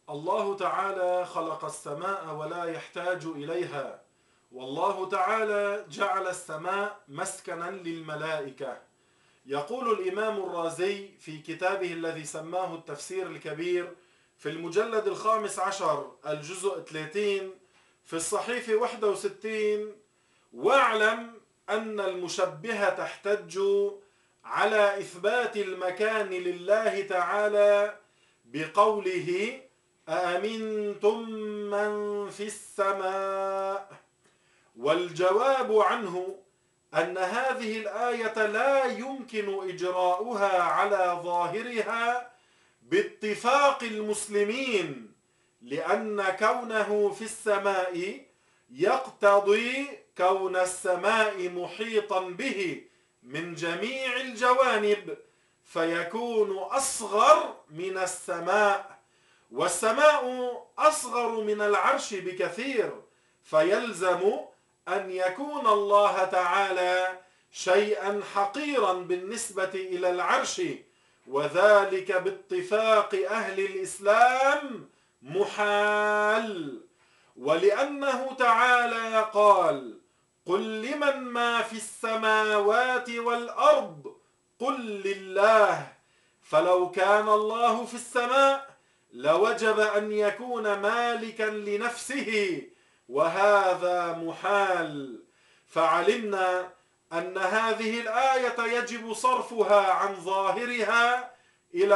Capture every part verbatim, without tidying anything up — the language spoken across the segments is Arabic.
الله تعالى خلق السماء ولا يحتاج إليها، والله تعالى جعل السماء مسكنا للملائكة. يقول الإمام الرازي في كتابه الذي سماه التفسير الكبير في المجلد الخامس عشر الجزء ثلاثين في الصحيفة واحد وستين: واعلم أن المشبهة تحتج على إثبات المكان لله تعالى بقوله أأمنتم من في السماء، والجواب عنه أن هذه الآية لا يمكن إجراؤها على ظاهرها باتفاق المسلمين، لأن كونه في السماء يقتضي كون السماء محيطا به من جميع الجوانب، فيكون أصغر من السماء، والسماء أصغر من العرش بكثير، فيلزم أن يكون الله تعالى شيئا حقيرا بالنسبة إلى العرش، وذلك باتفاق أهل الإسلام محال. ولأنه تعالى قال: قل لمن ما في السماوات والأرض قل لله، فلو كان الله في السماء لوجب أن يكون مالكا لنفسه، وهذا محال. فعلمنا أن هذه الآية يجب صرفها عن ظاهرها إلى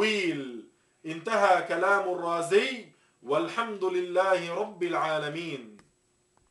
التأويل. انتهى كلام الرازي، والحمد لله رب العالمين.